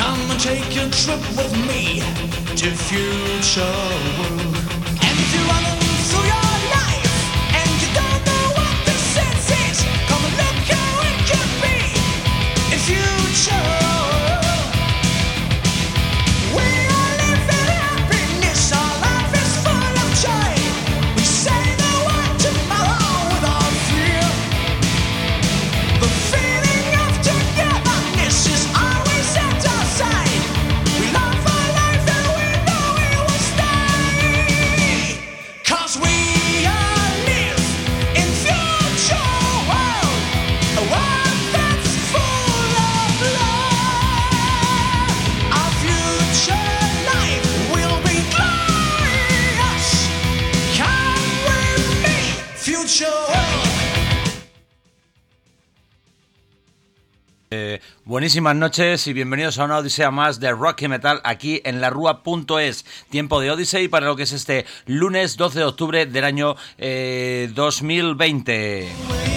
Come and take a trip with me to future world. And if you're running through your life and you don't know what the sense is, come and look how it could be in future. We are living happiness, our life is full of joy. We say the word tomorrow without fear. The feeling of togetherness is always at our side. We love our life and we know we will stay. 'Cause we all live in future world, a world that's full of love. Our future life will be glorious. Come with me, future world. Buenísimas noches y bienvenidos a una odisea más de rock y metal aquí en larrua.es. Tiempo de Odyssey para lo que es este lunes 12 de octubre del año 2020.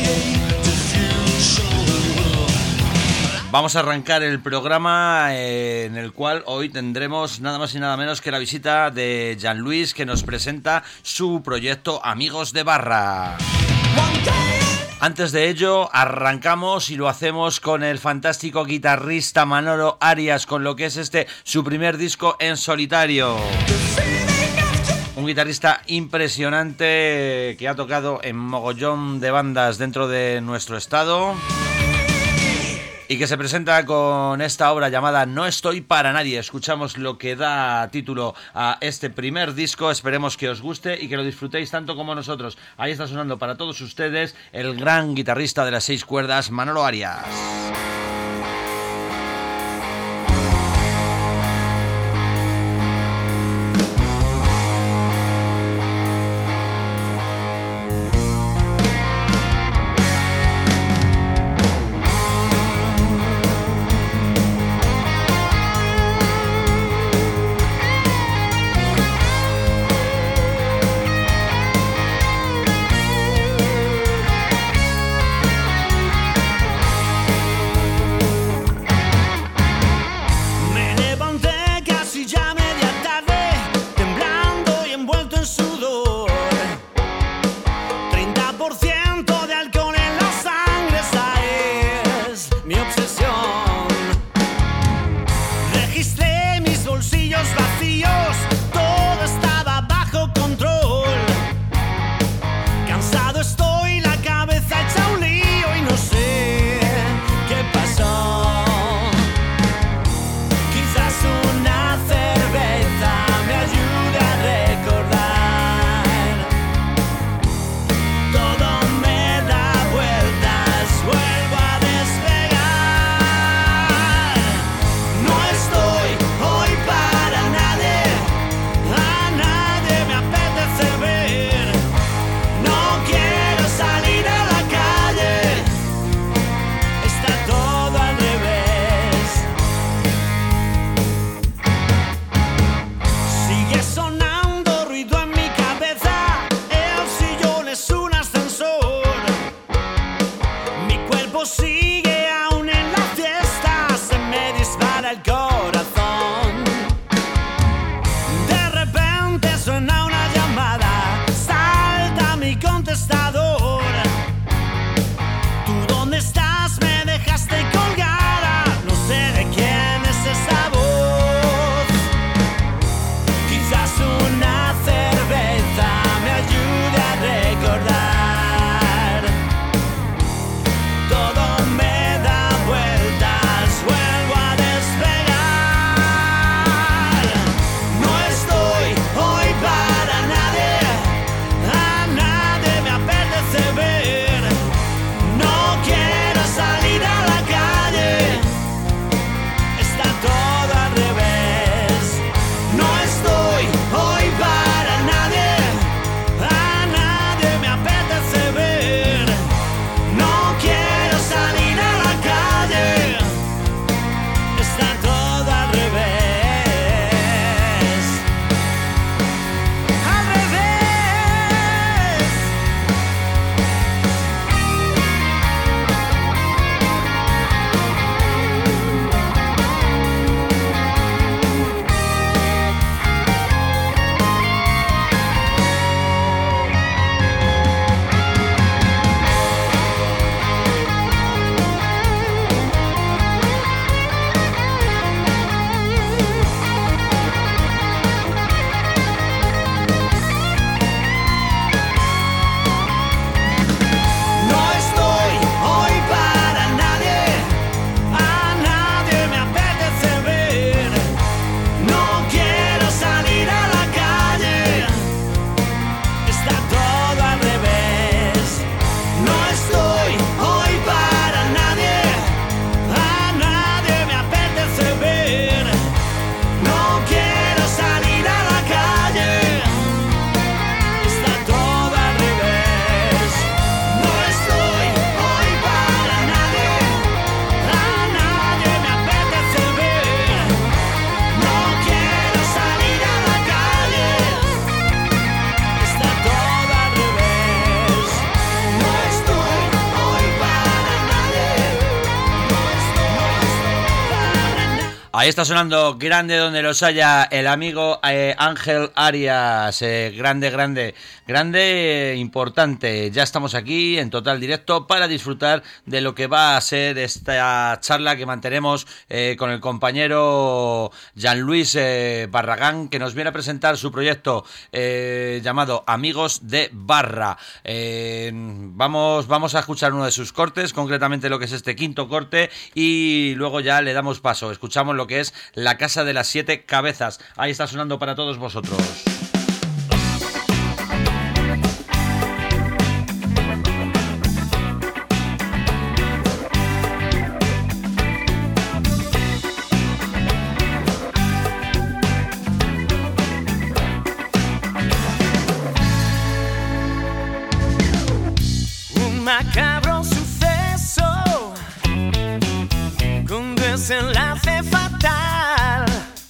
Vamos a arrancar el programa en el cual hoy tendremos nada más y nada menos que la visita de Jean-Louis, que nos presenta su proyecto Amigos de Barra. Antes de ello, arrancamos y lo hacemos con el fantástico guitarrista Manolo Arias, con lo que es su primer disco en solitario. Un guitarrista impresionante que ha tocado en mogollón de bandas dentro de nuestro estado y que se presenta con esta obra llamada No estoy para nadie. Escuchamos lo que da título a este primer disco. Esperemos que os guste y que lo disfrutéis tanto como nosotros. Ahí está sonando para todos ustedes el gran guitarrista de las 6 cuerdas, Manolo Arias. Ahí está sonando grande donde los haya el amigo Ángel Arias, grande, importante. Ya estamos aquí en total directo para disfrutar de lo que va a ser esta charla que mantenemos con el compañero Jean-Louis Barragán, que nos viene a presentar su proyecto llamado Amigos de Barra. Vamos a escuchar uno de sus cortes, concretamente lo que es este quinto corte, y luego ya le damos paso. Escuchamos lo que es La Casa de las Siete Cabezas. Ahí está sonando para todos vosotros. Un macabro suceso con desenlace fatal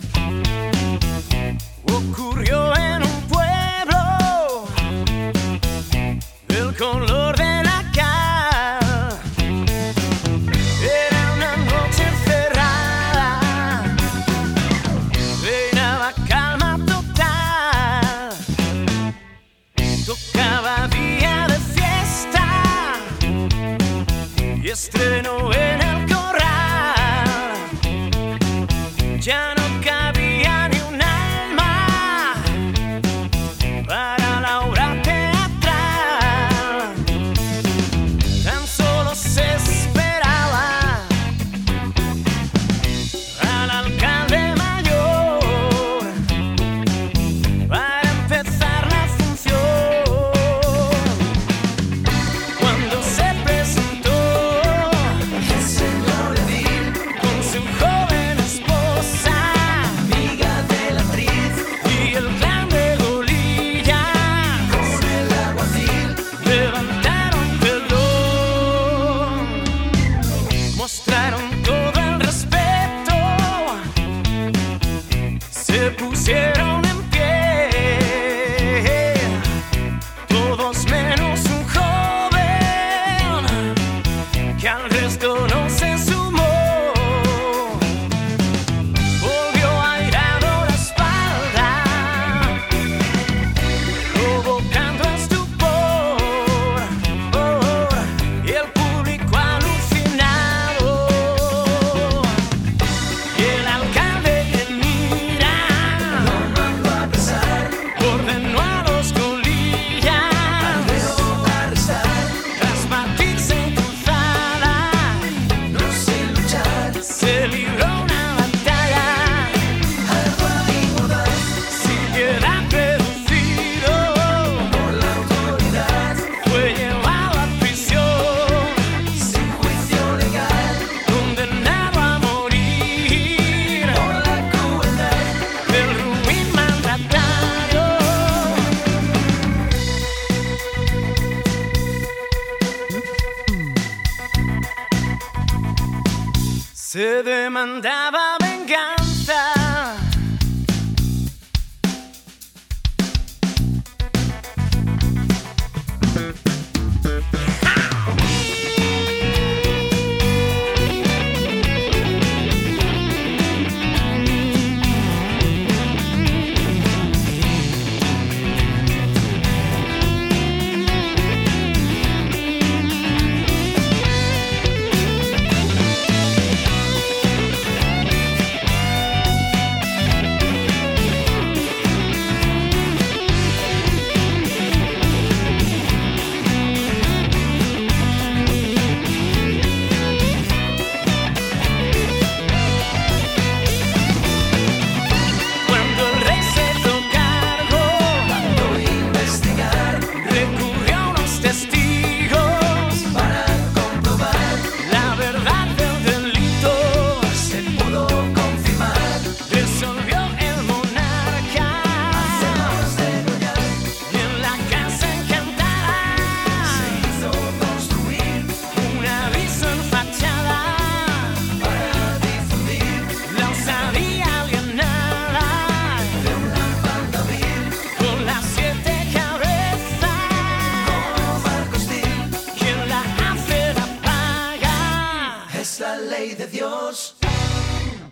ocurrió en un pueblo del color de la cal. Era una noche cerrada, reinaba calma total, tocaba día de fiesta y estreno en el corral. Ya no cabía ni un alma para la obra teatral. Tan solo se esperaba al alcalde mayor para empezar la función. Cuando se presentó el señor Edil con su joven esposa, amiga de la actriz, y el grande Golilla con el alguacil, levantaron telón, mostraron todo el respeto, se pusieron en pie, todos menos un joven que al resto no se sumó. Volvió airado la espalda, provocando estupor, y el público alucinado, y el alcalde que mira lo mandó a pesar, ordenó a los Golillas tras batirse en cruzada, no sé luchar, se libró una batalla, algo incomodar, sin piedad reducido por la autoridad, fue llevado a prisión sin juicio legal, condenado a morir por la crueldad del ruin mandatario. Se demandaba venganza.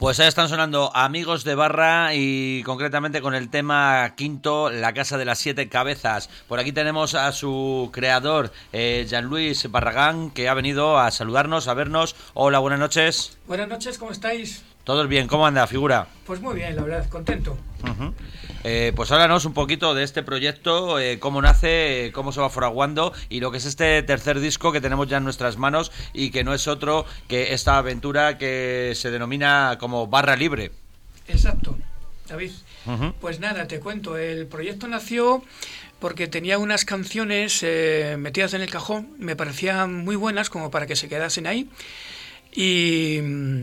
Pues ahí están sonando Amigos de Barra y concretamente con el tema quinto, La Casa de las Siete Cabezas. Por aquí tenemos a su creador, Jean-Louis Barragán, que ha venido a saludarnos, a vernos. Hola, buenas noches. Buenas noches, ¿cómo estáis? ¿Todos bien? ¿Cómo anda, figura? Pues muy bien, la verdad, contento. Pues háblanos un poquito de este proyecto, cómo nace, cómo se va fraguando y lo que es este tercer disco que tenemos ya en nuestras manos y que no es otro que esta aventura que se denomina como Barra Libre. Exacto, David. Pues nada, te cuento, el proyecto nació porque tenía unas canciones metidas en el cajón, me parecían muy buenas como para que se quedasen ahí y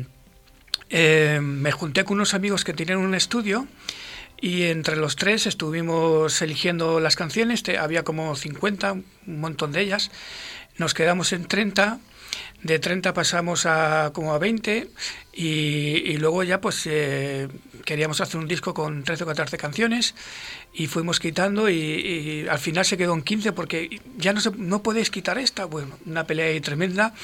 me junté con unos amigos que tenían un estudio. Y entre los tres estuvimos eligiendo las canciones, había como 50, un montón de ellas. Nos quedamos en 30, de 30 pasamos a como a 20 y luego ya pues queríamos hacer un disco con 13 o 14 canciones y fuimos quitando y al final se quedó en 15 porque ya no podéis quitar esta. Bueno, una pelea ahí tremenda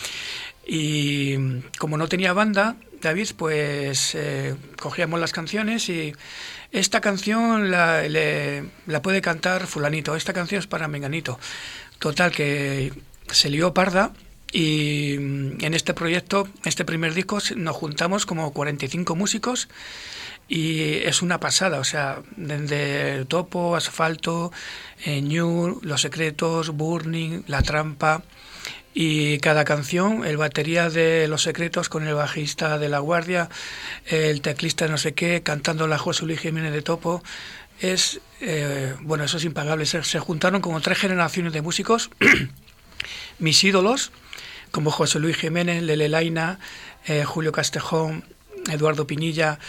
y como no tenía banda, David, pues cogíamos las canciones y esta canción la puede cantar fulanito, esta canción es para menganito. Total, que se lió parda y en este proyecto, este primer disco, nos juntamos como 45 músicos y es una pasada, o sea, desde Topo, Asfalto, Ñu, Los Secretos, Burning, La Trampa. Y cada canción, el batería de Los Secretos con el bajista de La Guardia, el teclista de no sé qué, cantando la José Luis Jiménez de Topo, es, bueno, eso es impagable. Se juntaron como 3 generaciones de músicos, mis ídolos, como José Luis Jiménez, Lele Laina, Julio Castejón, Eduardo Pinilla,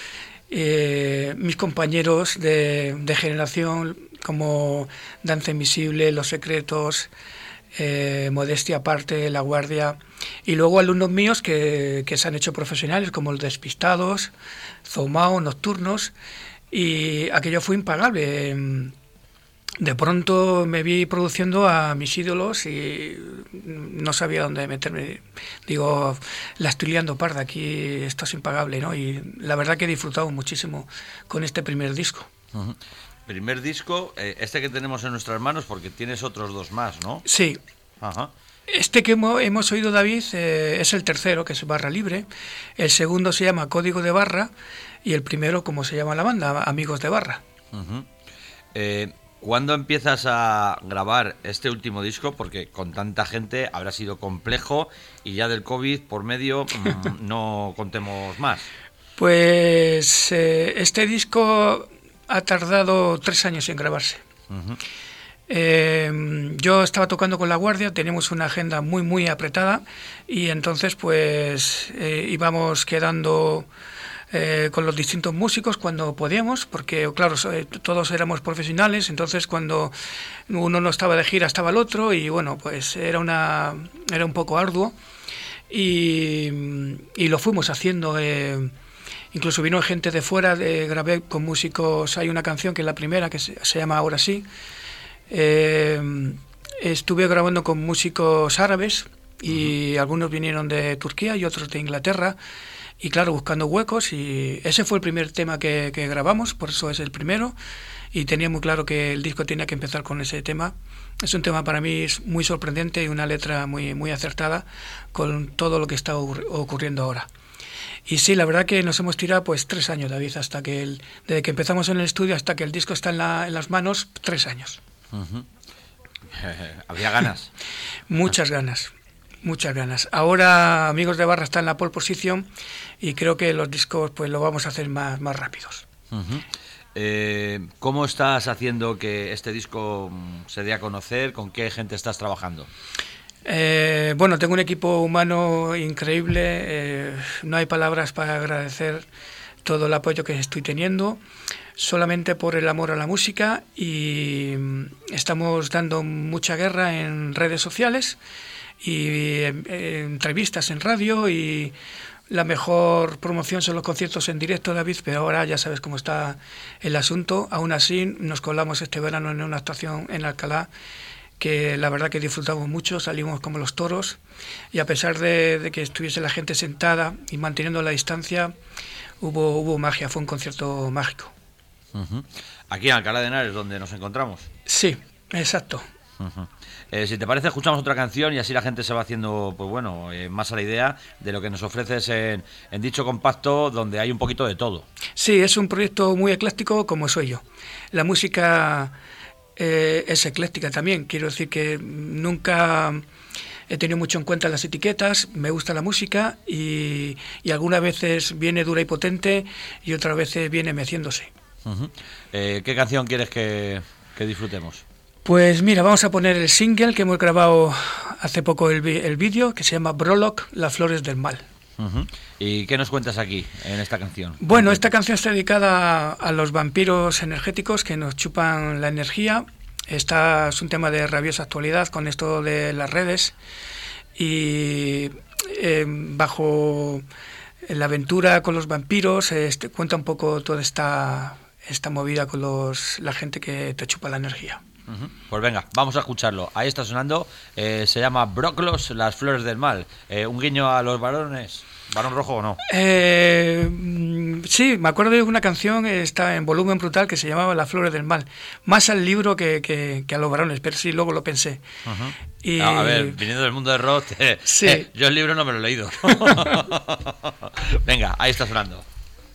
mis compañeros de generación, como Danza Invisible, Los Secretos, Modestia Aparte, La Guardia, y luego alumnos míos que se han hecho profesionales como los Despistados, Zomao, Nocturnos, y aquello fue impagable. De pronto me vi produciendo a mis ídolos y no sabía dónde meterme. Digo, la estoy liando parda, aquí esto es impagable, ¿no? Y la verdad que he disfrutado muchísimo con este primer disco. Primer disco, este que tenemos en nuestras manos, porque tienes otros 2 más, ¿no? Sí. Ajá. Este que hemos oído, David, es el tercero, que es Barra Libre. El segundo se llama Código de Barra y el primero, como se llama la banda, Amigos de Barra. ¿Cuándo empiezas a grabar este último disco? Porque con tanta gente habrá sido complejo y ya del COVID por medio no contemos más. Pues este disco ha tardado 3 años en grabarse. Yo estaba tocando con La Guardia, teníamos una agenda muy muy apretada y entonces pues íbamos quedando con los distintos músicos cuando podíamos, porque claro, todos éramos profesionales, entonces cuando uno no estaba de gira estaba el otro y bueno, pues era un poco arduo y lo fuimos haciendo. Incluso vino gente de fuera, grabé con músicos, hay una canción que es la primera, que se llama Ahora sí. Estuve grabando con músicos árabes y algunos vinieron de Turquía y otros de Inglaterra. Y claro, buscando huecos, y ese fue el primer tema que grabamos, por eso es el primero. Y tenía muy claro que el disco tenía que empezar con ese tema. Es un tema para mí muy sorprendente y una letra muy, muy acertada con todo lo que está ocurriendo ahora. Y sí, la verdad que nos hemos tirado pues 3 años, David, hasta que desde que empezamos en el estudio hasta que el disco está en las manos, 3 años. ¿Había ganas? Muchas ganas. Ahora Amigos de Barra está en la pole position y creo que los discos pues lo vamos a hacer más rápidos. ¿Cómo estás haciendo que este disco se dé a conocer? ¿Con qué gente estás trabajando? Bueno, tengo un equipo humano increíble, no hay palabras para agradecer todo el apoyo que estoy teniendo, solamente por el amor a la música, y estamos dando mucha guerra en redes sociales y entrevistas en radio, y la mejor promoción son los conciertos en directo, David, pero ahora ya sabes cómo está el asunto. Aún así nos colamos este verano en una actuación en Alcalá que la verdad que disfrutamos mucho, salimos como los toros, y a pesar de que estuviese la gente sentada y manteniendo la distancia, hubo magia, fue un concierto mágico. Uh-huh. Aquí en Alcalá de Henares, donde nos encontramos. Sí, exacto. Uh-huh. Si te parece, escuchamos otra canción y así la gente se va haciendo, pues bueno, más a la idea de lo que nos ofreces en dicho compacto, donde hay un poquito de todo. Sí, es un proyecto muy ecléctico, como soy yo. La música es ecléctica también. Quiero decir que nunca he tenido mucho en cuenta las etiquetas, me gusta la música y algunas veces viene dura y potente y otras veces viene meciéndose. Uh-huh. ¿Qué canción quieres que disfrutemos? Pues mira, vamos a poner el single que hemos grabado hace poco, el vídeo, que se llama Brolock, Las Flores del Mal. Uh-huh. ¿Y qué nos cuentas aquí, en esta canción? Bueno, esta canción está dedicada a los vampiros energéticos que nos chupan la energía. Esta es un tema de rabiosa actualidad con esto de las redes y bajo la aventura con los vampiros cuenta un poco toda esta movida con la gente que te chupa la energía. Uh-huh. Pues venga, vamos a escucharlo. Ahí está sonando, se llama Broclos, Las Flores del Mal. Un guiño a los varones. ¿Varón rojo o no? Sí, me acuerdo de una canción, está en Volumen Brutal, que se llamaba Las Flores del Mal. Más al libro que a los varones, pero sí, luego lo pensé. Uh-huh. Y... A ver, viniendo del mundo de rock, sí. Yo el libro no me lo he leído. Venga, ahí está sonando.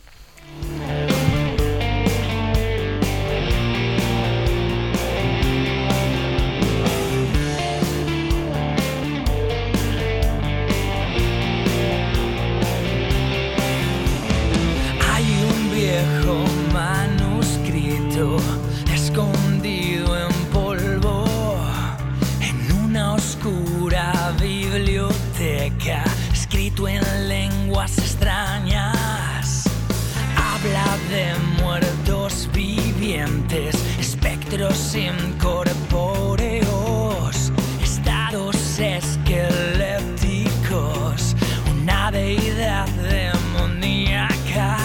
Escondido en polvo en una oscura biblioteca, escrito en lenguas extrañas. Habla de muertos vivientes, espectros incorpóreos, estados esqueléticos, una deidad demoníaca.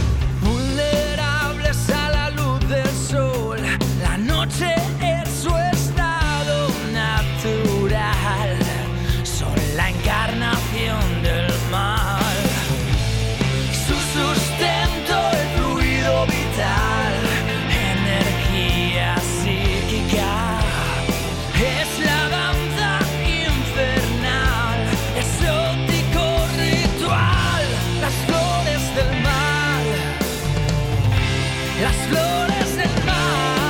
Noche es su estado natural, son la encarnación del mal. Su sustento, el fluido vital, energía psíquica, es la danza infernal, exótico ritual, las flores del mal, las flores del mal.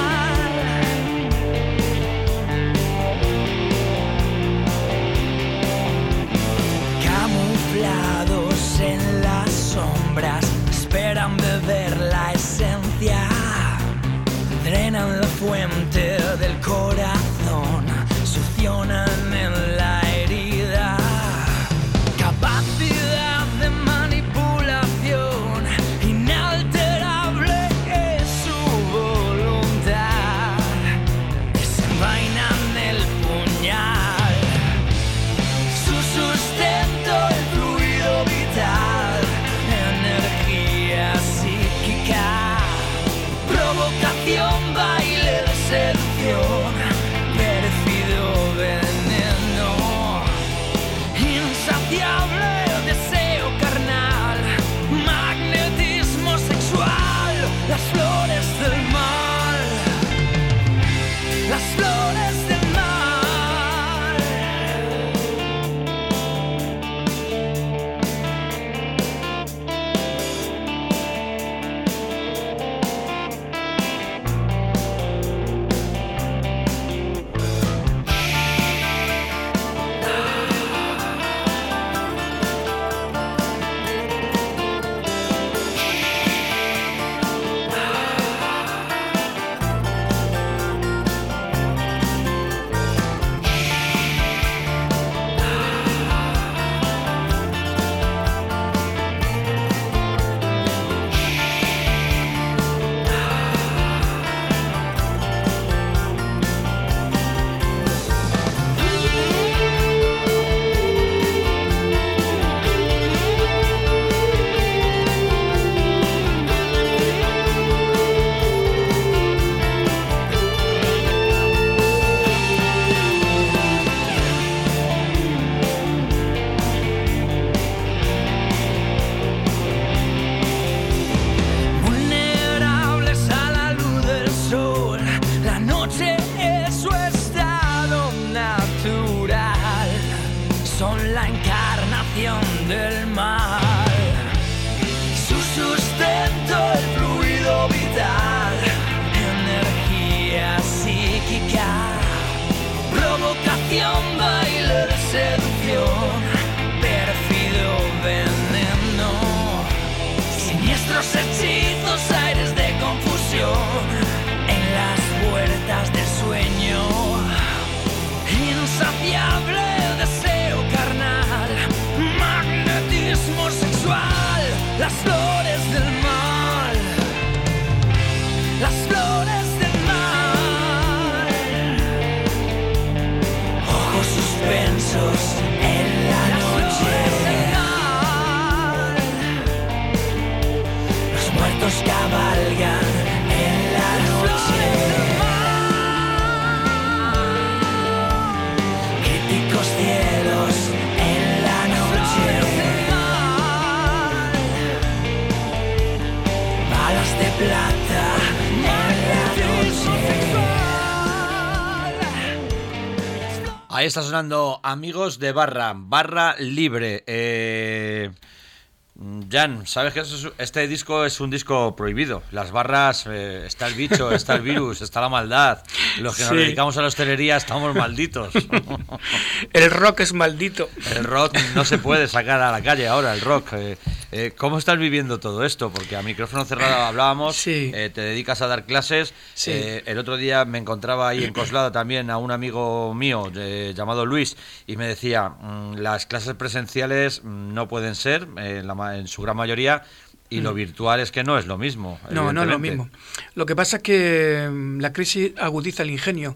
En las sombras esperan beber la esencia, drenan la fuente del corazón, succionan en la herida, capacidad de manipulación, inalterable es su voluntad, desenvainan el puñal, su sustento, el fluido vital, energía psíquica, provocación, baile de seducción, pérfido veneno, insaciable deseo carnal, magnetismo sexual, las flores del mal, las flores del mal. Ahí está sonando Amigos de Barra, Barra Libre. Jan, ¿sabes que este disco es un disco prohibido? Las barras, está el bicho, está el virus, está la maldad. Los que nos dedicamos a la hostelería estamos malditos. El rock es maldito. El rock no se puede sacar a la calle ahora, el rock. ¿Cómo estás viviendo todo esto? Porque a micrófono cerrado hablábamos, te dedicas a dar clases. El otro día me encontraba ahí en Coslada también a un amigo mío llamado Luis y me decía, las clases presenciales no pueden ser, en su gran mayoría, y lo virtual es que no es lo mismo. No, no es lo mismo. Lo que pasa es que la crisis agudiza el ingenio.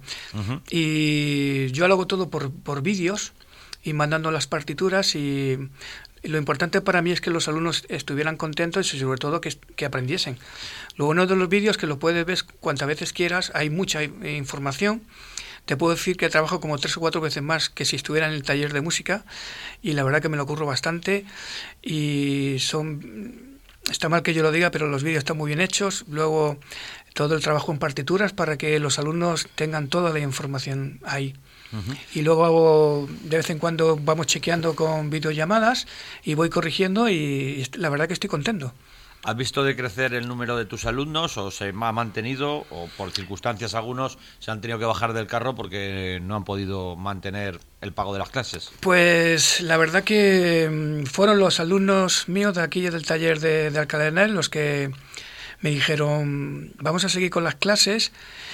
Y yo lo hago todo por vídeos y mandando las partituras, y lo importante para mí es que los alumnos estuvieran contentos y sobre todo que aprendiesen. Lo bueno de los vídeos es que lo puedes ver cuantas veces quieras, hay mucha información. Te puedo decir que trabajo como 3 o 4 veces más que si estuviera en el taller de música, y la verdad que me lo curro bastante, y está mal que yo lo diga, pero los vídeos están muy bien hechos. Luego todo el trabajo en partituras para que los alumnos tengan toda la información ahí. Y luego de vez en cuando vamos chequeando con videollamadas y voy corrigiendo, y la verdad que estoy contento. ¿Has visto de crecer el número de tus alumnos o se ha mantenido, o por circunstancias algunos se han tenido que bajar del carro porque no han podido mantener el pago de las clases? Pues la verdad que fueron los alumnos míos de aquí del taller de Alcalá de Henares los que me dijeron, vamos a seguir con las clases,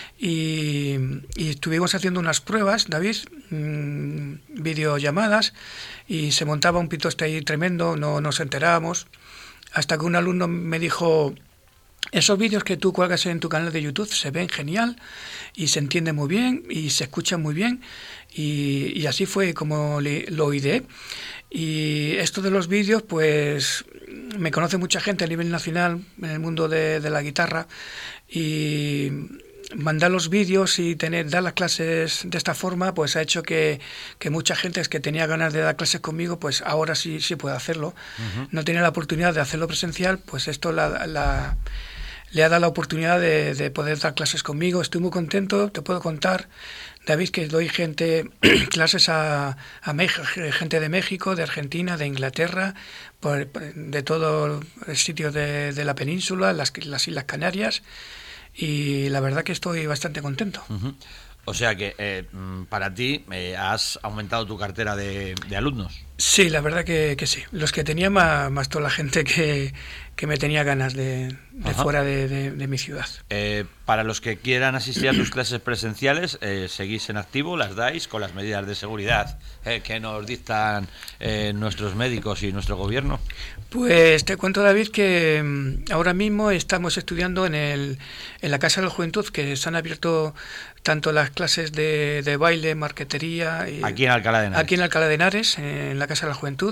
y estuvimos haciendo unas pruebas, David, videollamadas, y se montaba un pitoste ahí tremendo, no nos enterábamos. Hasta que un alumno me dijo, esos vídeos que tú cuelgas en tu canal de YouTube se ven genial y se entiende muy bien y se escucha muy bien, y así fue como lo ideé. Y esto de los vídeos, pues me conoce mucha gente a nivel nacional en el mundo de la guitarra, y mandar los vídeos y dar las clases de esta forma, pues ha hecho que mucha gente que tenía ganas de dar clases conmigo, pues ahora sí puede hacerlo. No tenía la oportunidad de hacerlo presencial, pues esto le ha dado la oportunidad de poder dar clases conmigo. Estoy muy contento. Te puedo contar, David, que doy clases a gente de México, de Argentina, de Inglaterra, de todo el sitio de la península, las Islas Canarias, y la verdad que estoy bastante contento. O sea que para ti has aumentado tu cartera de alumnos. Sí, la verdad que sí. Los que tenía más toda la gente que me tenía ganas de fuera de mi ciudad. Para los que quieran asistir a tus clases presenciales, ¿seguís en activo? ¿Las dais con las medidas de seguridad que nos dictan nuestros médicos y nuestro gobierno? Pues te cuento, David, que ahora mismo estamos estudiando en la Casa de la Juventud, que se han abierto tanto las clases de baile, marquetería... Aquí en Alcalá de Henares. Aquí en Alcalá de Henares, en la Casa de la Juventud.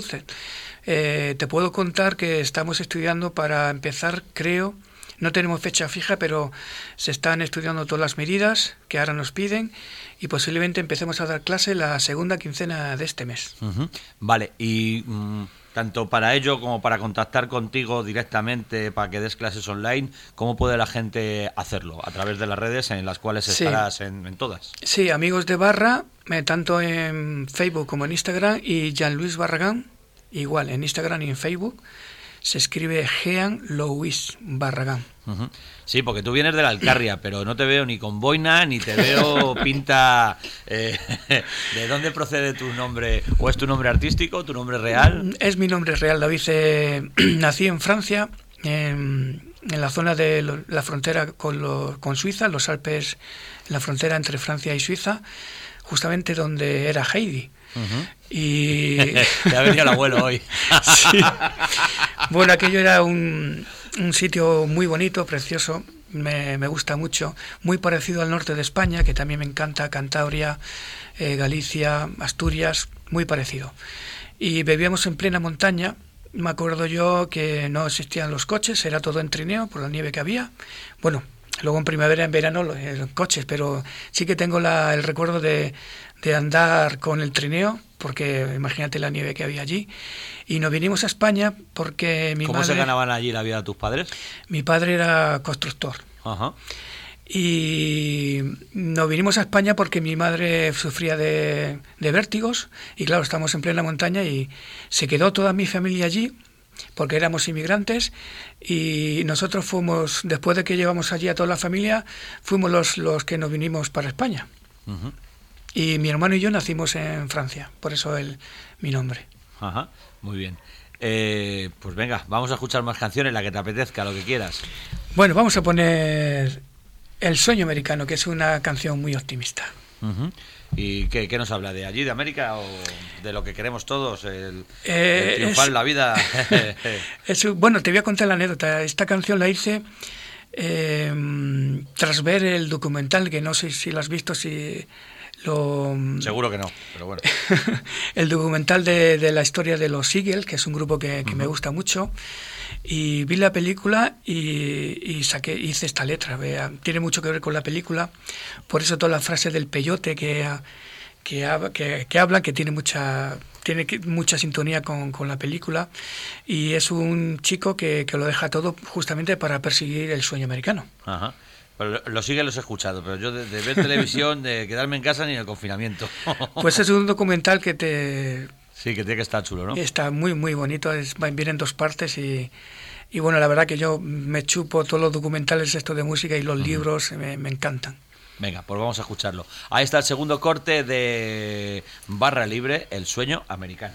Te puedo contar que estamos estudiando para empezar, creo, no tenemos fecha fija, pero se están estudiando todas las medidas que ahora nos piden, y posiblemente empecemos a dar clase la segunda quincena de este mes. Vale, y tanto para ello como para contactar contigo directamente para que des clases online, ¿cómo puede la gente hacerlo? A través de las redes en las cuales estarás en todas. Sí, Amigos de Barra, tanto en Facebook como en Instagram, y Jean Luis Barragán, igual en Instagram y en Facebook, se escribe Jean Luis Barragán. Sí, porque tú vienes de la Alcarria, pero no te veo ni con boina, ni te veo pinta... ¿De dónde procede tu nombre? ¿O es tu nombre artístico, tu nombre real? Es mi nombre real, David. Nací en Francia, en la zona de la frontera con Suiza, los Alpes, en la frontera entre Francia y Suiza, justamente donde era Heidi. Y te ha venido el abuelo hoy. Sí. Bueno, aquello era un sitio muy bonito, precioso, me gusta mucho, muy parecido al norte de España, que también me encanta, Cantabria, Galicia, Asturias, muy parecido. Y vivíamos en plena montaña. Me acuerdo yo que no existían los coches, era todo en trineo por la nieve que había. Bueno, luego en primavera, en verano, los coches, pero sí que tengo el recuerdo de andar con el trineo, porque imagínate la nieve que había allí. Y nos vinimos a España porque mi madre... ¿Cómo se ganaban allí la vida de tus padres? Mi padre era constructor. Y nos vinimos a España porque mi madre sufría de vértigos y claro, estamos en plena montaña y se quedó toda mi familia allí porque éramos inmigrantes y nosotros fuimos, después de que llevamos allí a toda la familia, fuimos los que nos vinimos para España. Ujú. Y mi hermano y yo nacimos en Francia, por eso mi nombre. Ajá, muy bien. Pues venga, vamos a escuchar más canciones, la que te apetezca, lo que quieras. Bueno, vamos a poner El sueño americano, que es una canción muy optimista. Ujú. ¿Y qué nos habla? ¿De allí, de América, o de lo que queremos todos? El triunfar en la vida. Bueno, te voy a contar la anécdota. Esta canción la hice tras ver el documental, que no sé si lo has visto, Seguro que no, pero bueno. El documental de la historia de los Eagles, que es un grupo que me gusta mucho. Y vi la película y hice esta letra. Tiene mucho que ver con la película, por eso toda la frase del peyote que habla, que tiene mucha sintonía con la película, y es un chico que lo deja todo justamente para perseguir el sueño americano. Ajá. Pero los he escuchado, pero yo de ver televisión, de quedarme en casa, ni en el confinamiento. Pues es un documental que Sí, que tiene que estar chulo, ¿no? está muy muy bonito, viene en 2 partes y bueno, la verdad que yo me chupo todos los documentales estos de música y los libros, me encantan. Venga, pues vamos a escucharlo. Ahí está el segundo corte de Barra Libre, El sueño americano.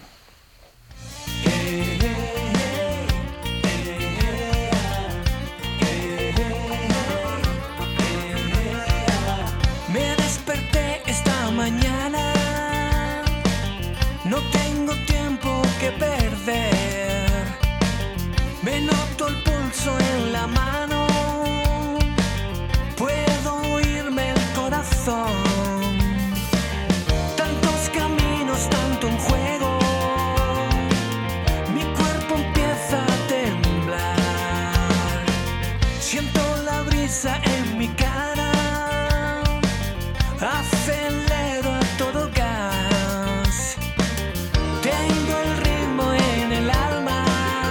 Me desperté esta mañana, no tengo tiempo que perder. Me noto el pulso en la mano, puedo oírme el corazón. Tantos caminos, tanto en juego, mi cuerpo empieza a temblar. Siento la brisa en mi cara, acelero a todo gas. Tengo el ritmo en el alma,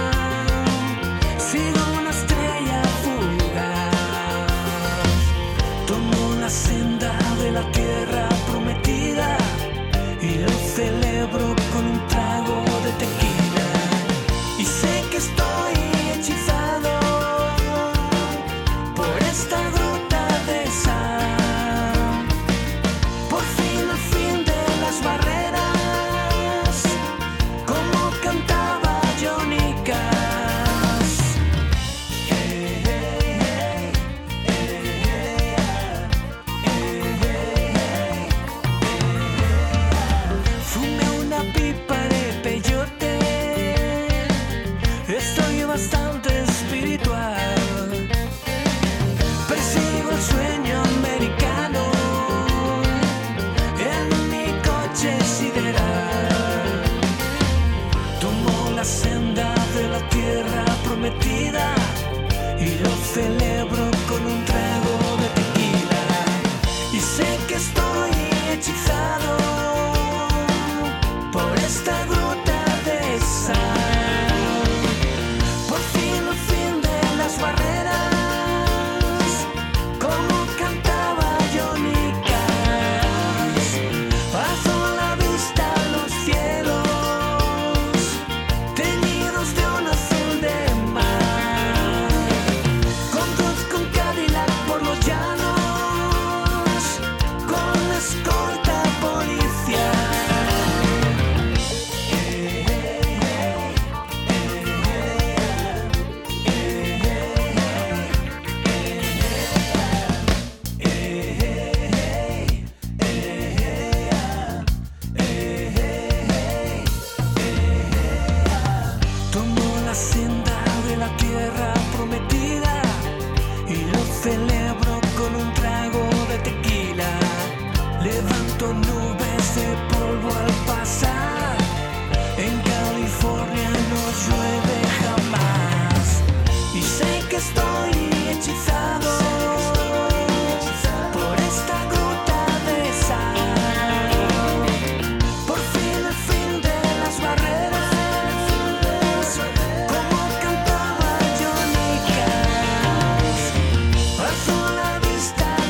sigo una estrella fugaz. Tomo la senda de la tierra prometida y lo celebro con un trago de tequila. Y sé que estoy hechizado por esta gruta de sal. Por fin el fin de las barreras, como cantaba Johnny Cash. Fumé una pipa de peyote, estoy bastante espiritual. Persigo el sueño americano en mi coche sideral. Tomo la senda de la tierra prometida y lo celebro con un trago de tequila. Y sé que estoy hechizado por esta gruta de sal. Por fin el fin de las barreras, como cantaba Johnny Cash. Paso la vista a los cielos, teñidos de un azul de mar. Conduzco un Cadillac por los llanos, con la escolta policial. Tomo la senda de la tierra prometida y lo celebro con un trago de tequila. Levanto nubes de polvo al pasar, en California no llueve jamás. Y sé que estoy hechizado por esta gruta de sal. Por fin el fin de las barreras, como cantaba Johnny Cash. Alzo la vista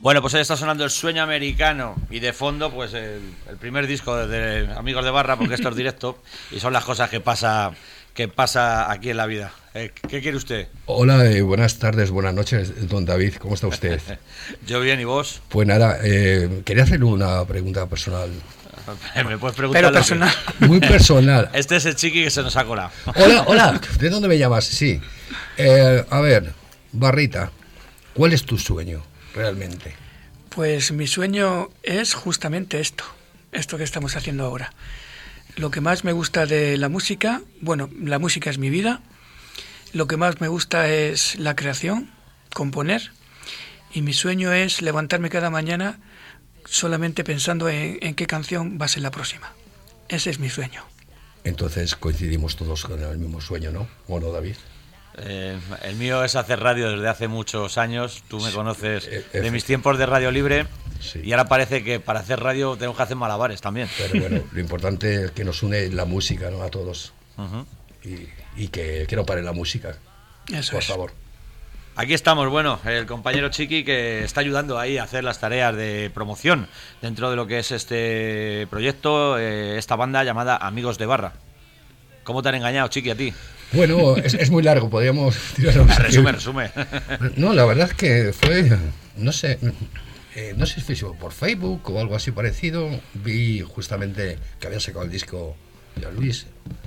Bueno, pues ahí está sonando El Sueño Americano y de fondo pues el primer disco de Amigos de Barra, porque esto es directo y son las cosas que pasa aquí en la vida. ¿Qué quiere usted? Hola, buenas tardes, buenas noches, don David, ¿cómo está usted? Yo bien, ¿y vos? Pues nada, quería hacerle una pregunta personal. Me puedes preguntar. Pero personal. Muy personal. Este es el chiqui que se nos ha colado. Hola, ¿de dónde me llamas? Sí. A ver, Barrita, ¿cuál es tu sueño realmente? Pues mi sueño es justamente esto que estamos haciendo ahora. Lo que más me gusta de la música, bueno, la música es mi vida. Lo que más me gusta es la creación, componer. Y mi sueño es levantarme cada mañana solamente pensando en qué canción va a ser la próxima. Ese es mi sueño. Entonces coincidimos todos con el mismo sueño, ¿no? ¿O no, David? El mío es hacer radio desde hace muchos años. Tú me conoces de mis tiempos de Radio Libre. Sí. Y ahora parece que para hacer radio tenemos que hacer malabares también. Pero bueno, lo importante es que nos une la música, ¿no? A todos. Uh-huh. Y que no pare la música. Eso por es. favor. Aquí estamos, bueno, el compañero Chiqui que está ayudando ahí a hacer las tareas de promoción dentro de lo que es este proyecto, esta banda llamada Amigos de Barra. ¿Cómo te han engañado, Chiqui, a ti? Bueno, es muy largo, podríamos tirarlo. Resume. No, la verdad es que fue, no sé si fue por Facebook o algo así parecido. Vi justamente que había sacado el disco de Luis.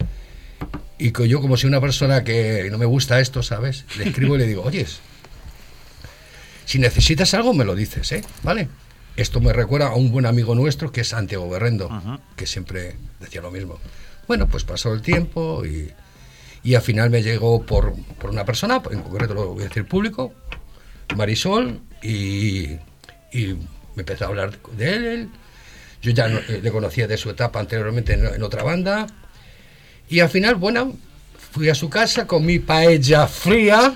Y que yo, como soy una persona que no me gusta esto, ¿sabes? Le escribo y le digo, oyes, si necesitas algo me lo dices, ¿eh? ¿Vale? Esto me recuerda a un buen amigo nuestro que es Santiago Berrendo, Uh-huh. que siempre decía lo mismo. Bueno, pues pasó el tiempo y al final me llegó por una persona, en concreto lo voy a decir público, Marisol, y me empezó a hablar de él. Yo ya le conocía de su etapa anteriormente en otra banda. Y al final, bueno, fui a su casa con mi paella fría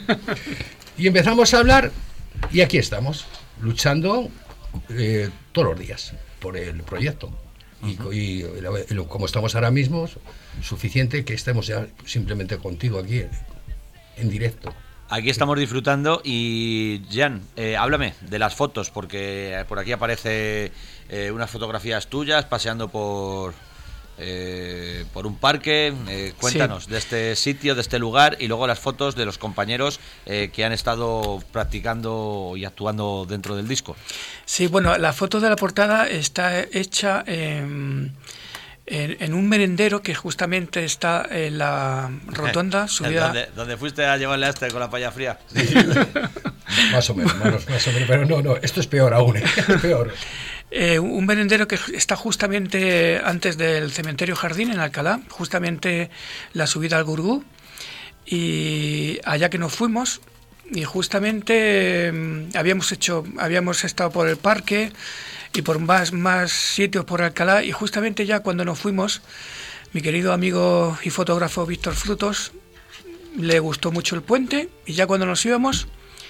y empezamos a hablar y aquí estamos, luchando todos los días por el proyecto. Uh-huh. Y como estamos ahora mismo, suficiente que estemos ya simplemente contigo aquí en directo. Aquí estamos disfrutando y, Jan, háblame de las fotos, porque por aquí aparece unas fotografías tuyas paseando por un parque. Cuéntanos de este sitio, de este lugar, y luego las fotos de los compañeros que han estado practicando y actuando dentro del disco. Sí, bueno, la foto de la portada está hecha en un merendero que justamente está en la rotonda subida. ¿Dónde fuiste a llevarle a este con la paella fría? Sí. Más o menos, pero no, esto es peor aún, es peor. Un merendero que está justamente antes del cementerio Jardín en Alcalá, justamente la subida al Gurgú, y allá que nos fuimos, y justamente habíamos estado por el parque y por más sitios por Alcalá, y justamente ya cuando nos fuimos, mi querido amigo y fotógrafo Víctor Frutos le gustó mucho el puente, y ya cuando nos íbamos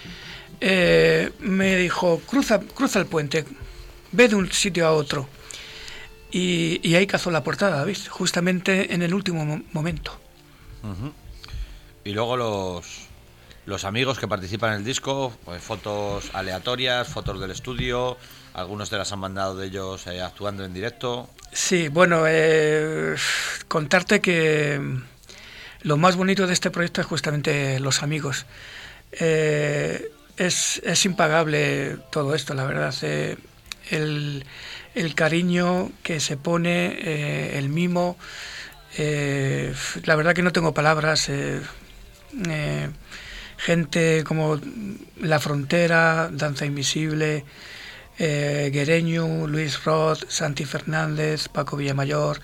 me dijo, cruza el puente, ve de un sitio a otro, y ahí cazó la portada, ¿veis? Justamente en el último momento. Uh-huh. Y luego los amigos que participan en el disco, pues fotos aleatorias, fotos del estudio, algunos te las han mandado de ellos actuando en directo. Sí, bueno, contarte que lo más bonito de este proyecto es justamente los amigos. Es impagable todo esto, la verdad. El cariño que se pone, el mimo, la verdad que no tengo palabras. Gente como La Frontera, Danza Invisible, Guereño, Luis Roth, Santi Fernández, Paco Villamayor,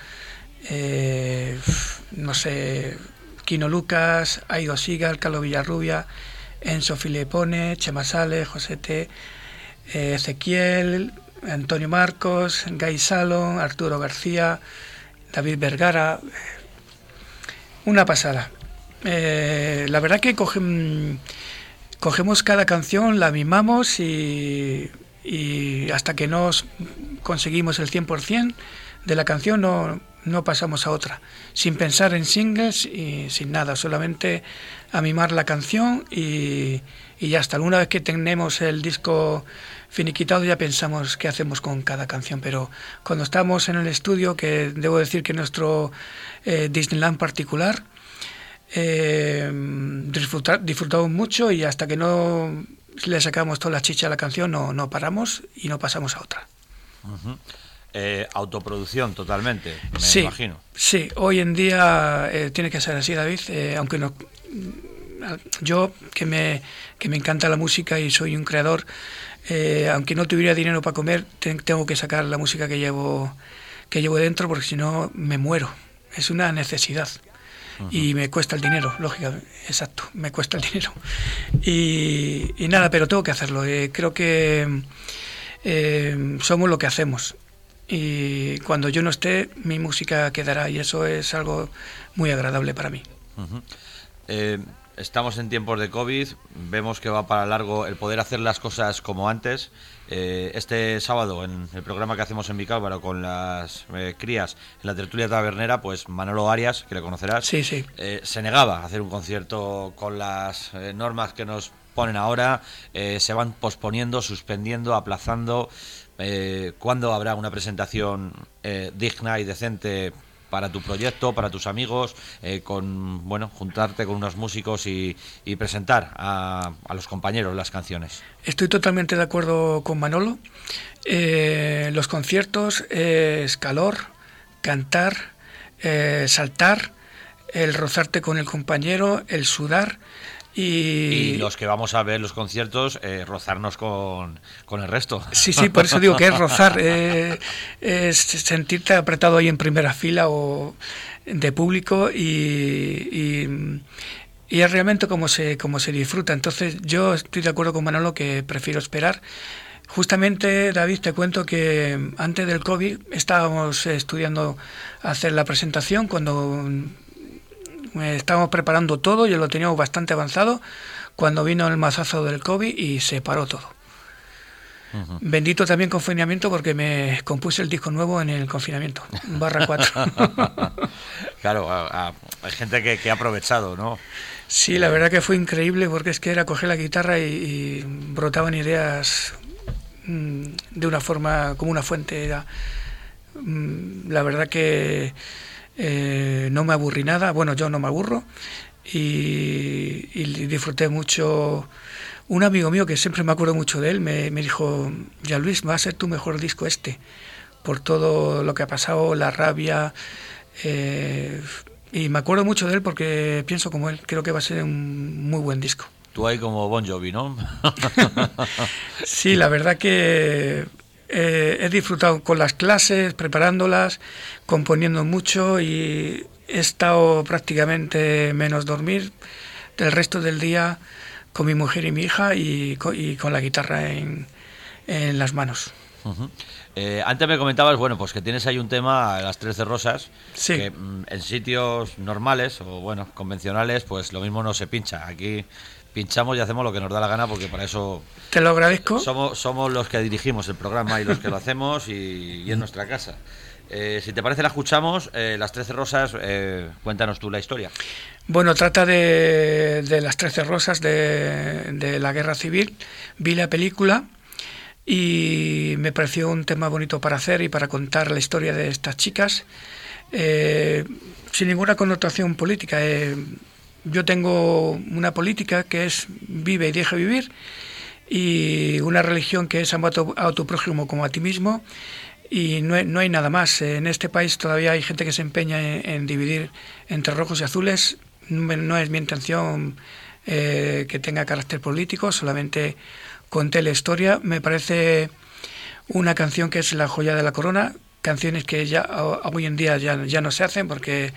no sé, Quino Lucas, Aido Sigal, Carlos Villarrubia, Enzo Filipone, Chema Sale, José T, Ezequiel, Antonio Marcos, Gai Salon, Arturo García, David Vergara. Una pasada. La verdad que cogemos cada canción, la mimamos y hasta que no conseguimos el 100% de la canción no no pasamos a otra, sin pensar en singles y sin nada, solamente a mimar la canción y ya está. Alguna vez que tenemos el disco finiquitado ya pensamos qué hacemos con cada canción, pero cuando estamos en el estudio, que debo decir que nuestro Disneyland particular, disfrutamos mucho y hasta que no le sacamos toda la chicha a la canción no paramos y no pasamos a otra. Uh-huh. Autoproducción totalmente, me imagino. Sí, hoy en día tiene que ser así, David, aunque no, yo que me encanta la música y soy un creador, aunque no tuviera dinero para comer, tengo que sacar la música que llevo dentro, porque si no me muero. Es una necesidad. Uh-huh. Y me cuesta el dinero, lógicamente, exacto, me cuesta el dinero. Y nada, pero tengo que hacerlo. Creo que somos lo que hacemos. Y cuando yo no esté, mi música quedará, y eso es algo muy agradable para mí. Uh-huh. Estamos en tiempos de COVID, vemos que va para largo el poder hacer las cosas como antes. Este sábado, en el programa que hacemos en Vicálvaro con las crías en la tertulia tabernera, pues Manolo Arias, que le conocerás, sí. Se negaba a hacer un concierto con las normas que nos ponen ahora. Se van posponiendo, suspendiendo, aplazando. ¿Cuándo habrá una presentación digna y decente para tu proyecto, para tus amigos, juntarte con unos músicos y presentar a los compañeros las canciones? Estoy totalmente de acuerdo con Manolo. Los conciertos es calor, cantar, saltar, el rozarte con el compañero, el sudar. Y los que vamos a ver los conciertos, rozarnos con el resto. Sí, por eso digo que es rozar, es sentirte apretado ahí en primera fila o de público y es realmente como se disfruta. Entonces yo estoy de acuerdo con Manolo que prefiero esperar. Justamente, David, te cuento que antes del COVID estábamos estudiando hacer la presentación cuando estábamos preparando todo, ya lo teníamos bastante avanzado, cuando vino el mazazo del COVID y se paró todo. Uh-huh. Bendito también confinamiento, porque me compuse el disco nuevo en el confinamiento, /4. Claro, hay gente que ha aprovechado, ¿no? Sí, la verdad que fue increíble, porque es que era coger la guitarra y brotaban ideas de una forma, como una fuente. La verdad que no me aburrí nada, bueno, yo no me aburro y disfruté mucho. Un amigo mío, que siempre me acuerdo mucho de él, me dijo: Jean Luis, va a ser tu mejor disco por todo lo que ha pasado, la rabia, y me acuerdo mucho de él porque pienso como él, creo que va a ser un muy buen disco. Tú ahí como Bon Jovi, ¿no? Sí, la verdad que he disfrutado con las clases, preparándolas, componiendo mucho, y he estado prácticamente menos dormir del resto del día con mi mujer y mi hija y con la guitarra en las manos. Uh-huh. Antes me comentabas, pues que tienes ahí un tema, Las 13 Rosas, sí, que en sitios normales o convencionales, pues lo mismo no se pincha. Aquí pinchamos y hacemos lo que nos da la gana, porque para eso te lo agradezco. Somos los que dirigimos el programa y los que lo hacemos, y en nuestra casa. Si te parece, la escuchamos. Las 13 Rosas, cuéntanos tú la historia. Bueno, trata de las 13 Rosas de la Guerra Civil. Vi la película y me pareció un tema bonito para hacer y para contar la historia de estas chicas, sin ninguna connotación política. Yo tengo una política que es vive y deja vivir, y una religión que es ama a tu prójimo como a ti mismo, y no hay nada más. En este país todavía hay gente que se empeña en dividir entre rojos y azules. No es mi intención que tenga carácter político, solamente conté la historia. Me parece una canción que es la joya de la corona, canciones que ya hoy en día ya no se hacen, porque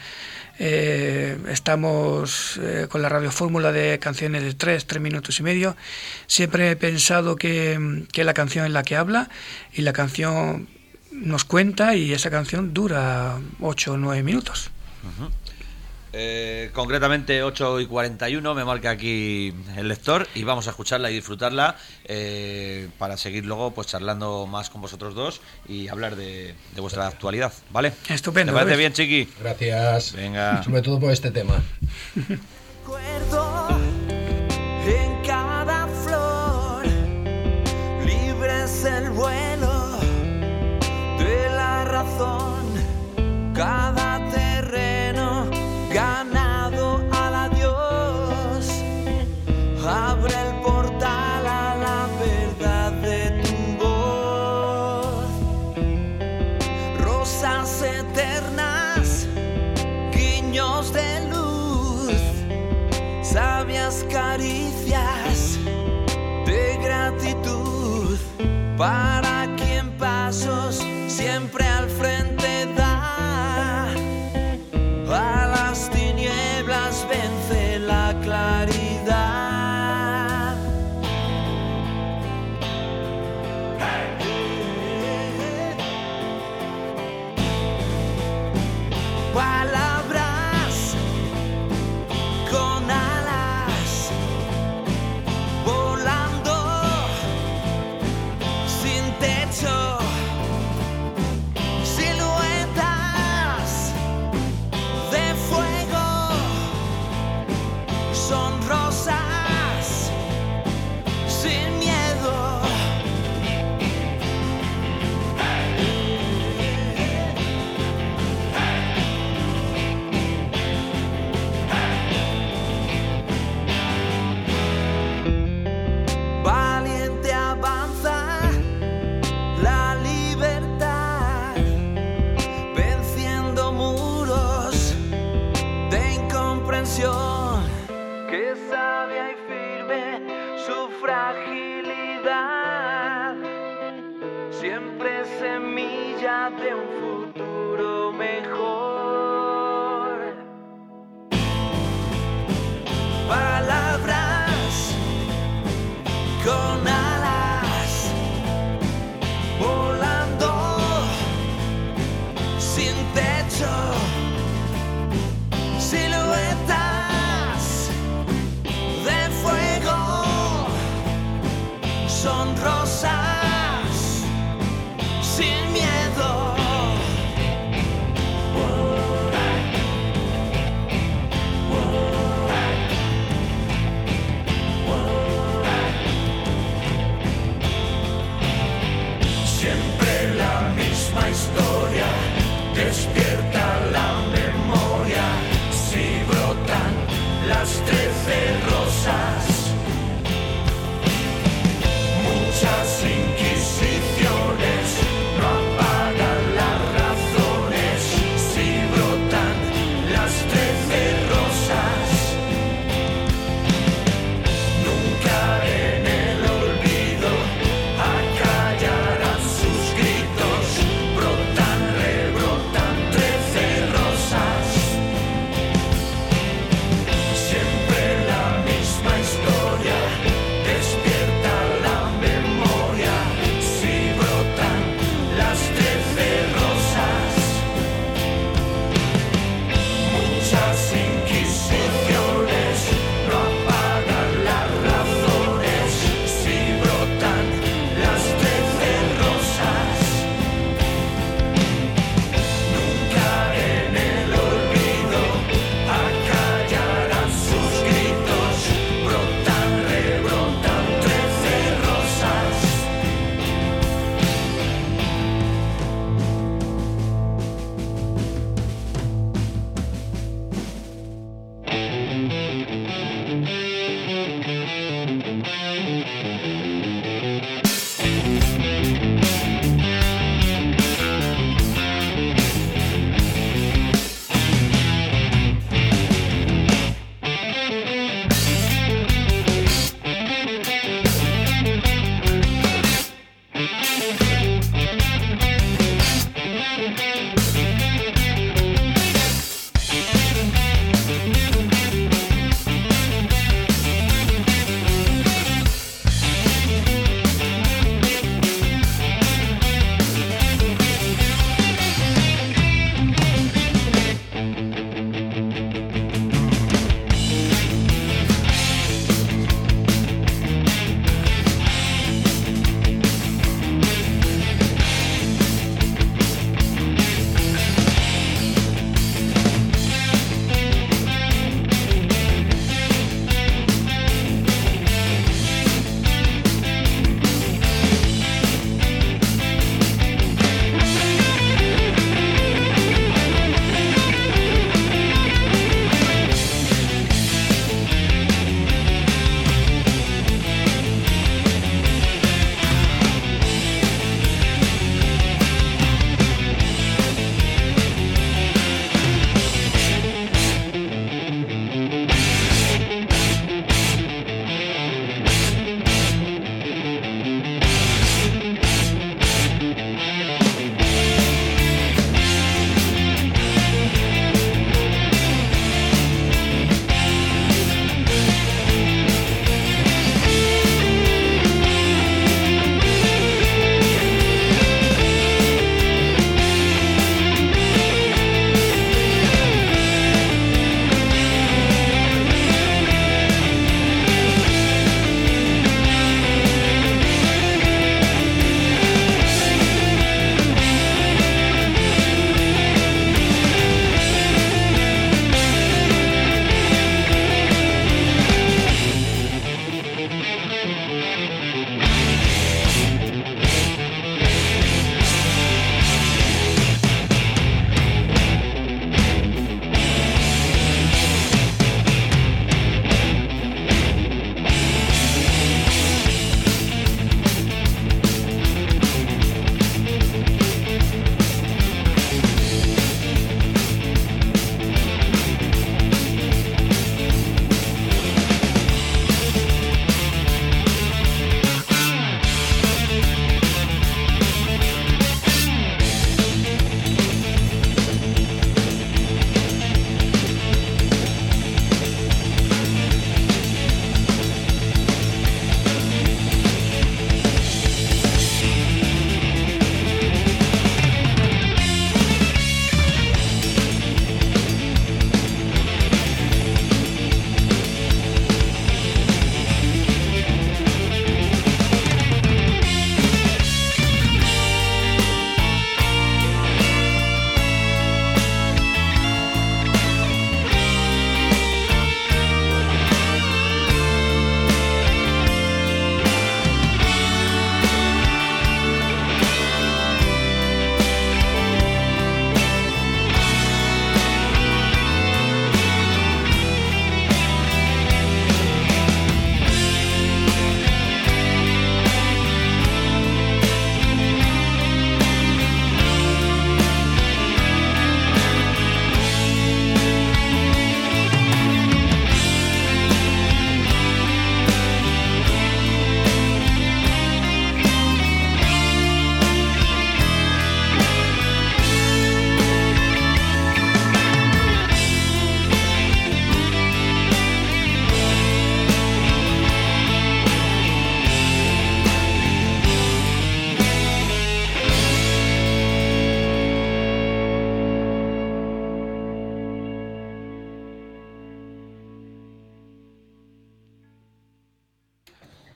estamos con la radiofórmula de canciones de 3 minutos y medio. Siempre he pensado que la canción es la que habla, y la canción nos cuenta, y esa canción dura 8 o 9 minutos. Uh-huh. Concretamente 8:41 me marca aquí el lector y vamos a escucharla y disfrutarla para seguir luego pues charlando más con vosotros dos y hablar de vuestra actualidad, ¿vale? Estupendo. ¿Te parece Luis. bien, Chiqui? Gracias. Venga. Sobre todo por este tema. Recuerdo en cada flor, libre es el vuelo de la razón, cada terreno ganado al adiós, abre el portal a la verdad de tu voz, rosas eternas, guiños de luz, sabias caricias de gratitud para quien pasos siempre al frente da. A las tinieblas vence la claridad. Palabras con alas, volando sin techo, siluetas de fuego, son rosas sin miedo. Valiente avanza la libertad, venciendo muros de incomprensión. Que sabia y firme su fragilidad, siempre semilla de un futuro mejor. Palabras con alas, volando sin techo, siluetas de fuego, son rosas sin miedo.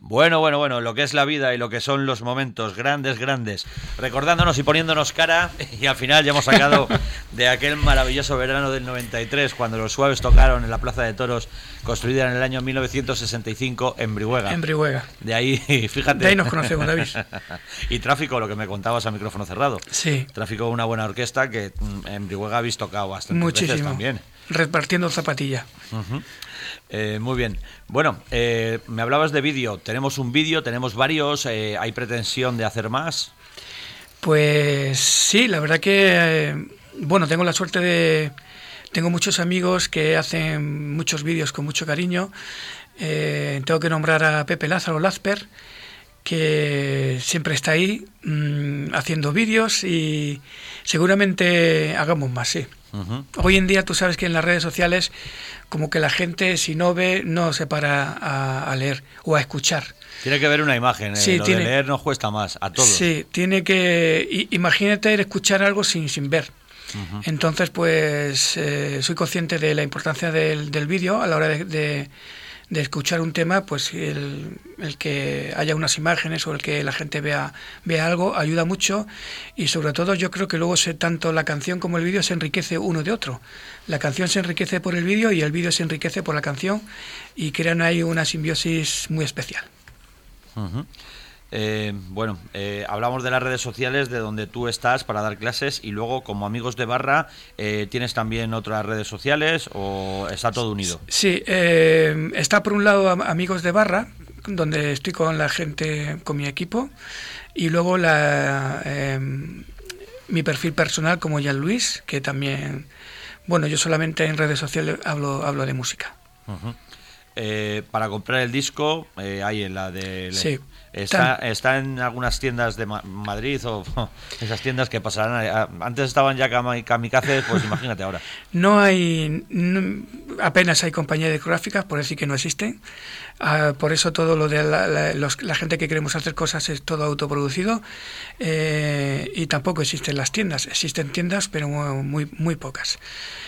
Bueno, lo que es la vida y lo que son los momentos grandes, recordándonos y poniéndonos cara, y al final ya hemos sacado de aquel maravilloso verano del 93, cuando los Suaves tocaron en la Plaza de Toros, construida en el año 1965 en Brihuega. En Brihuega. De ahí, fíjate. De ahí nos conocemos, David. Y Tráfico, lo que me contabas a micrófono cerrado. Sí. Tráfico, una buena orquesta que en Brihuega habéis tocado bastante. Muchísimo. Veces también. Repartiendo zapatilla. Uh-huh. Muy bien. Bueno, me hablabas de vídeo. Tenemos un vídeo, tenemos varios. ¿Hay pretensión de hacer más? Pues sí, la verdad que, tengo la suerte de... Tengo muchos amigos que hacen muchos vídeos con mucho cariño. Tengo que nombrar a Pepe Lázaro Lazper, que siempre está ahí haciendo vídeos, y seguramente hagamos más, sí. Uh-huh. Hoy en día tú sabes que en las redes sociales como que la gente, si no ve, no se para a leer o a escuchar. Tiene que ver una imagen, sí, de leer nos cuesta más, a todos. Sí, tiene que... Imagínate escuchar algo sin ver. Uh-huh. Entonces, pues soy consciente de la importancia del vídeo a la hora de escuchar un tema. Pues el que haya unas imágenes o el que la gente vea algo ayuda mucho, y sobre todo yo creo que luego tanto la canción como el vídeo se enriquece uno de otro. La canción se enriquece por el vídeo y el vídeo se enriquece por la canción, y crean ahí una simbiosis muy especial. Uh-huh. Hablamos de las redes sociales de donde tú estás para dar clases, y luego como Amigos de Barra, ¿tienes también otras redes sociales o está todo unido? Sí, está por un lado Amigos de Barra, donde estoy con la gente, con mi equipo, y luego mi perfil personal como Jean Luis, que también, yo solamente en redes sociales hablo de música. Uh-huh. Para comprar el disco, hay en la de... Sí. ¿Está en algunas tiendas de Madrid o esas tiendas que pasarán? Antes estaban ya kamikazes, pues imagínate ahora. Apenas hay compañías discográficas, por decir que no existen. Por eso todo lo de la gente que queremos hacer cosas es todo autoproducido, y tampoco existen las tiendas. Existen tiendas, pero muy pocas.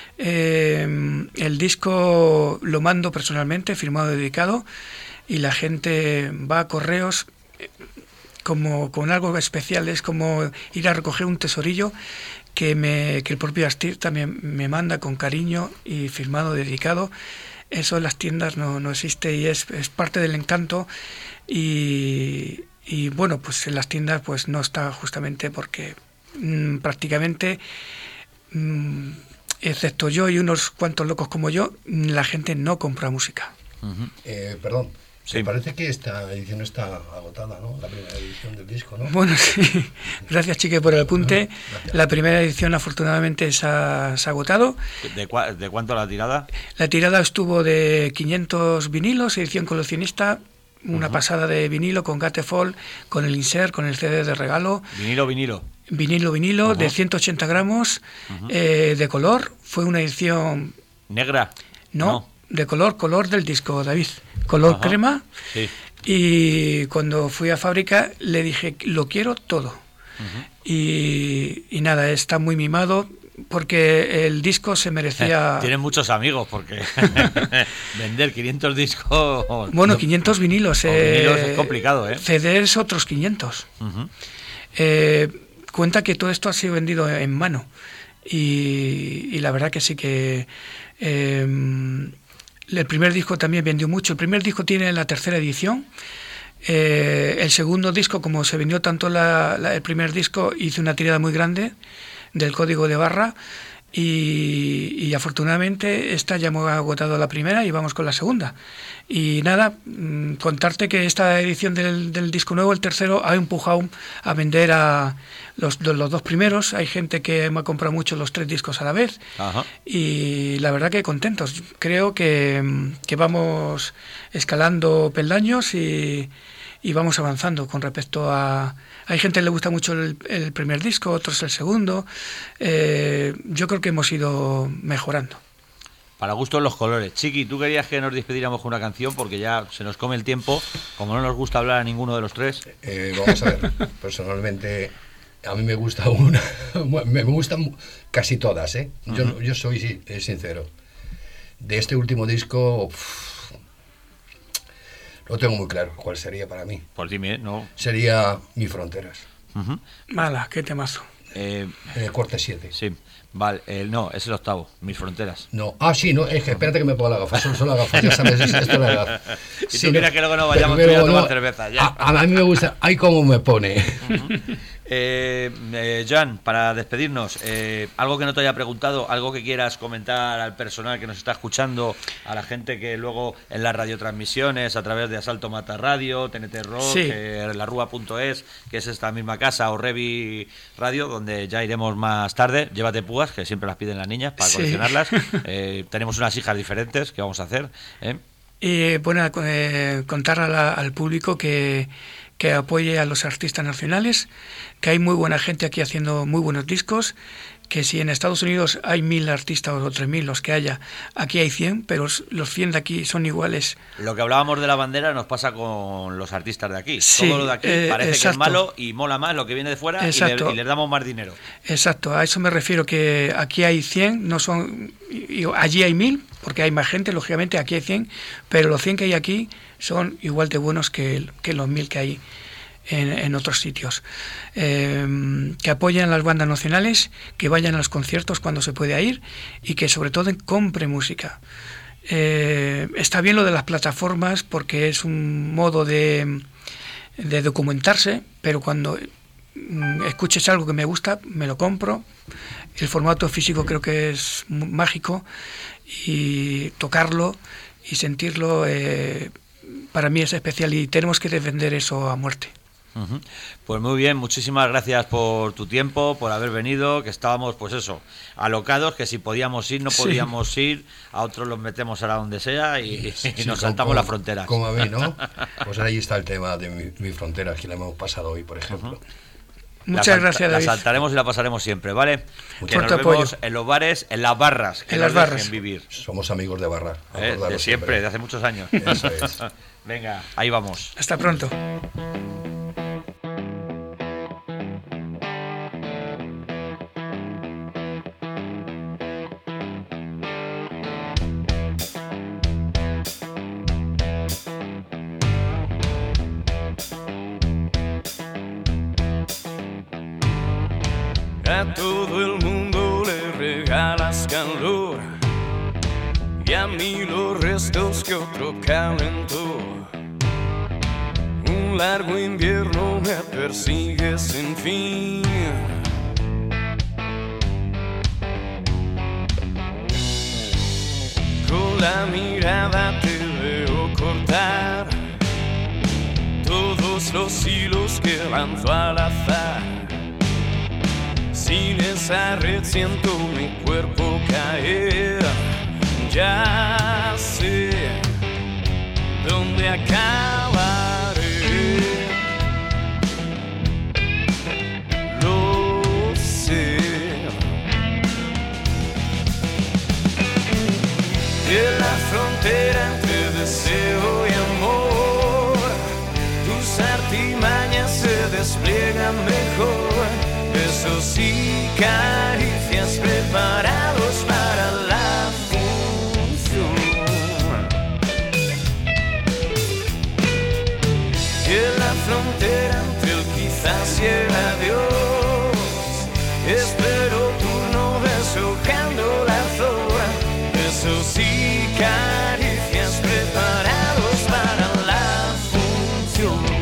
El disco lo mando personalmente, firmado, dedicado, y la gente va a correos como con algo especial. Es como ir a recoger un tesorillo que el propio Astir también me manda con cariño y firmado, dedicado. Eso en las tiendas no existe, y es parte del encanto, y pues en las tiendas pues no está, justamente porque prácticamente, excepto yo y unos cuantos locos como yo, la gente no compra música. Uh-huh. Perdón. Sí. Me parece que esta edición está agotada, ¿no? La primera edición del disco, ¿no? Bueno, sí. Gracias, Chique, por el apunte. Gracias. La primera edición, afortunadamente, se ha agotado. ¿De cuánto la tirada? La tirada estuvo de 500 vinilos, edición coleccionista, una uh-huh. pasada de vinilo con gatefold, con el insert, con el CD de regalo. Vinilo. Vinilo, uh-huh. de 180 gramos, uh-huh. De color. Fue una edición... ¿Negra? No. De color del disco, David. Color Ajá. crema. Sí. Y cuando fui a fábrica le dije, lo quiero todo. Uh-huh. Y nada, está muy mimado, porque el disco se merecía... Tienen muchos amigos, porque vender 500 discos... 500 vinilos. Vinilos es complicado, ¿eh? CDs otros 500. Uh-huh. Cuenta que todo esto ha sido vendido en mano. Y la verdad que sí que... el primer disco también vendió mucho. El primer disco tiene la tercera edición. El segundo disco, como se vendió tanto el primer disco, hice una tirada muy grande del Código de Barra, y afortunadamente esta ya hemos agotado la primera y vamos con la segunda. Y nada, contarte que esta edición del disco nuevo, el tercero, ha empujado a vender a los dos primeros. Hay gente que me ha comprado mucho los 3 discos a la vez. Ajá. Y la verdad que contentos. Creo que vamos escalando peldaños y vamos avanzando con respecto a... Hay gente que le gusta mucho el primer disco, otros el segundo. Yo creo que hemos ido mejorando. Para gustos los colores. Chiqui, tú querías que nos despediéramos con una canción, porque ya se nos come el tiempo, como no nos gusta hablar a ninguno de los tres. Vamos a ver, personalmente a mí me gusta me gustan casi todas, ¿eh? Uh-huh. Yo soy sincero. De este último disco, Lo tengo muy claro cuál sería para mí. Pues dime, ¿no? Sería Mis Fronteras, Mala, qué temazo. en el corte 7. Sí, vale, no, es el octavo, Mis Fronteras. No, sí, no, es que espérate que me ponga la gafa, son las gafas, ya sabes, esto es la gafa. Y tú quieres que luego no vayamos pero tú y yo a tomar no, cerveza, ya. A mí me gusta, ay cómo me pone. Joan, para despedirnos, algo que no te haya preguntado, algo que quieras comentar al personal que nos está escuchando, a la gente que luego en las radiotransmisiones, a través de Asalto Mata Radio, TNT Rock, Sí. larrua.es, que es esta misma casa, o Revi Radio, donde ya iremos más tarde. Llévate púas, que siempre las piden las niñas para Sí. coleccionarlas. Tenemos unas hijas diferentes que vamos a hacer. Y bueno, contar al público que apoye a los artistas nacionales, que hay muy buena gente aquí haciendo muy buenos discos, que si en Estados Unidos hay 1000 artistas o 3000, los que haya, aquí hay 100, pero los 100 de aquí son iguales. Lo que hablábamos de la bandera nos pasa con los artistas de aquí. Sí, todo lo de aquí parece que es exacto. malo y mola más lo que viene de fuera Exacto. y les damos más dinero. Exacto, a eso me refiero, que aquí hay 100, no son, allí hay 1000, porque hay más gente, lógicamente, aquí hay 100, pero los 100 que hay aquí son igual de buenos que los 1000 que hay en otros sitios. Que apoyen a las bandas nacionales, que vayan a los conciertos cuando se puede ir y que sobre todo compren música. Está bien lo de las plataformas porque es un modo de documentarse, pero cuando escuches algo que me gusta, me lo compro. El formato físico creo que es mágico y tocarlo y sentirlo para mí es especial y tenemos que defender eso a muerte. Pues muy bien, muchísimas gracias por tu tiempo, por haber venido, que estábamos pues eso, alocados, que si podíamos ir, no podíamos ir, a otros los metemos ahora donde sea y nos saltamos las fronteras. Como a mí, ¿no? Pues ahí está el tema de mis fronteras, que la hemos pasado hoy, por ejemplo. Muchas gracias, David. La saltaremos y la pasaremos siempre, ¿vale? Que Por nos tu vemos apoyo. en los bares, en las barras, que En nos las barras. dejen vivir. Somos amigos de Barra. De acordaros siempre, de hace muchos años. Eso es. Venga, ahí vamos. Hasta pronto. A todo el mundo le regalas calor y a mí los restos que otro calentó. Un largo invierno me persigue sin fin. Con la mirada te veo cortar todos los hilos que lanzo al azar. Sin esa red siento mi cuerpo caer. Ya sé dónde acabaré. Lo sé. En la frontera entre deseo y amor, tus artimañas se despliegan mejor. Besos y caricias preparados para la función. En la frontera entre el quizás y el adiós, espero turno deshojando la flor. Besos y caricias preparados para la función.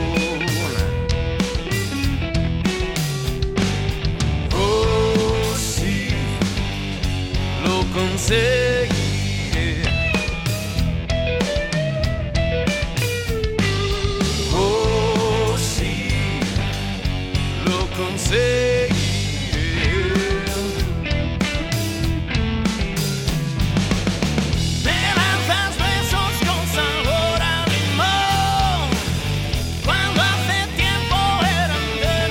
Conseguiré. Oh, sí, lo conseguiré. Me lanzas besos con sabor a limón, cuando hace tiempo eran de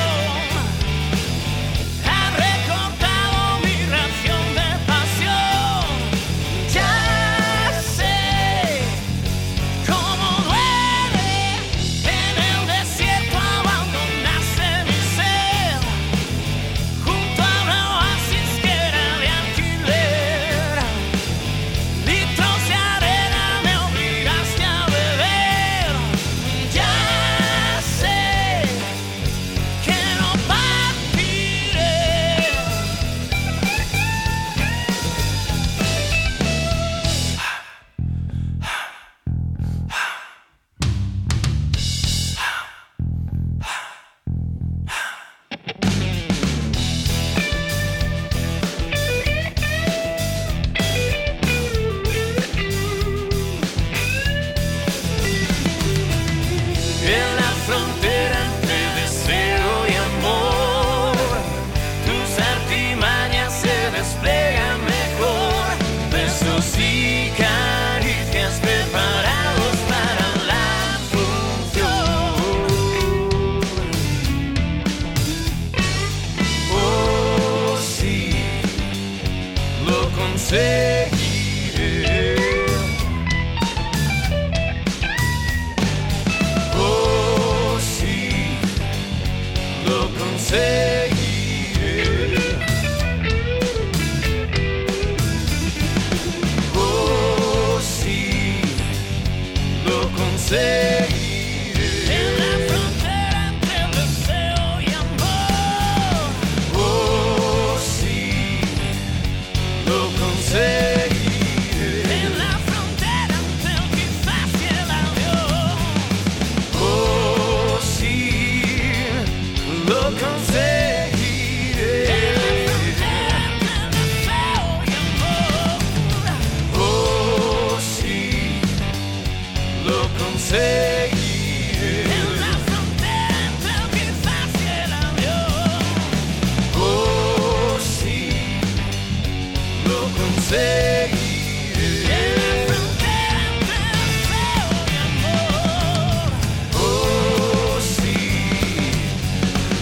melón. Has recortado mi ración de pasión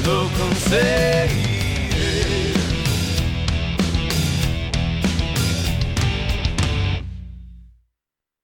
lo conseguí.